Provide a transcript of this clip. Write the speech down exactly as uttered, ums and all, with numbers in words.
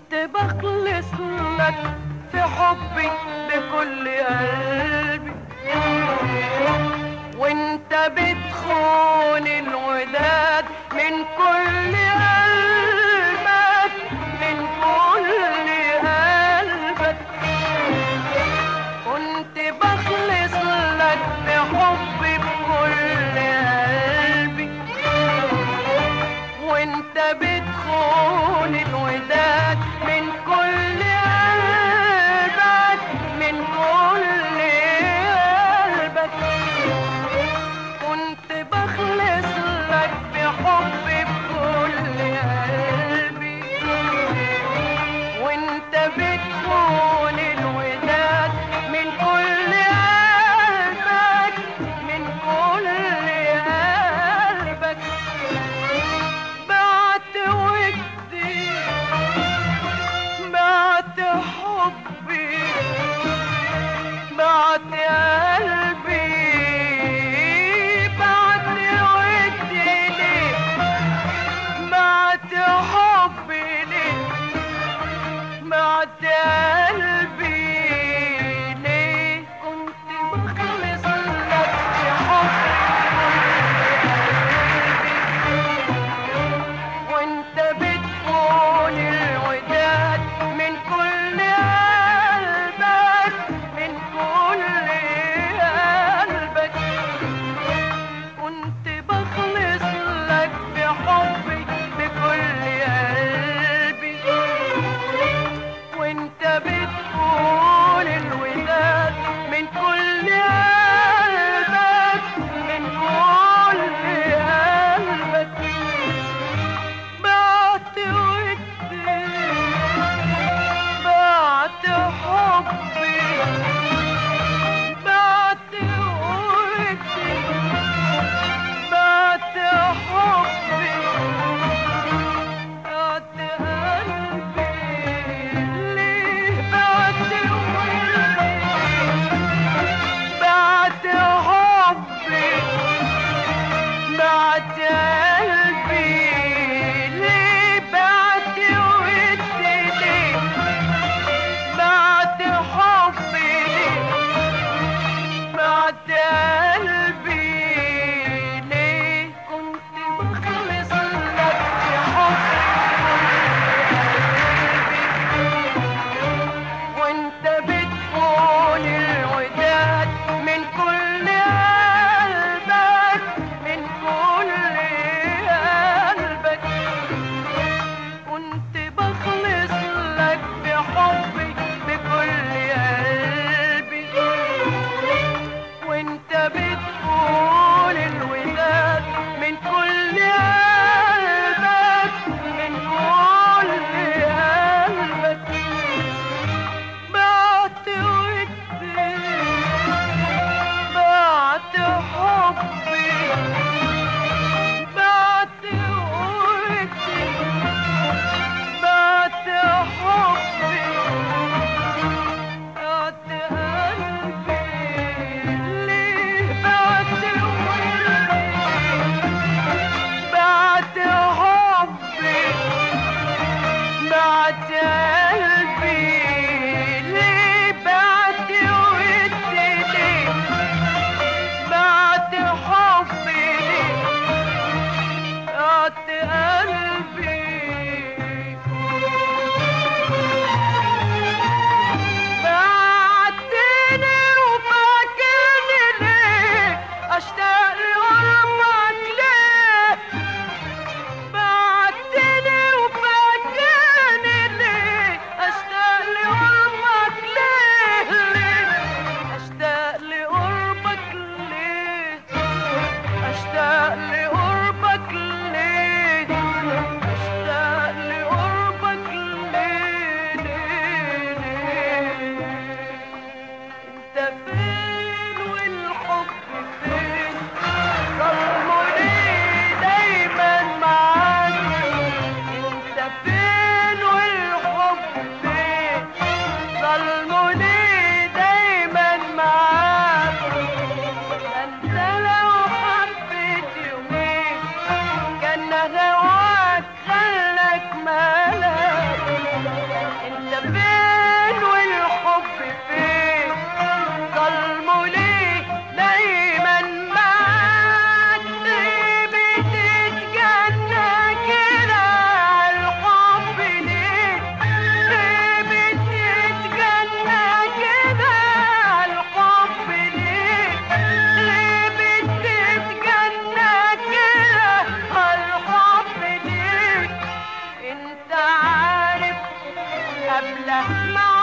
كنت بخلص لك في حبي بكل قلبي، وانت بتخون الوداد من كل قلبك، من كل قلبك. كنت بخلص لك في حبي بكل قلبي، وانت بتخون الوداد من كل قلبك، من كل قلبك. كنت بخلص لك بحبي بكل قلبي، وانت بتخون الوداد من كل قلبك، من كل قلبك. بعت ودي، بعت حبي، بعت قلبي، بعت ودي ليه، بعت حبي ليه، بعت قلبي ليه. كنت بخلص لك في حبي وانت بتكون الوداد من كل قلبك، من كل قلبك. كنت بخلص لك بحبي بكل قلبي، وانت رحلة مع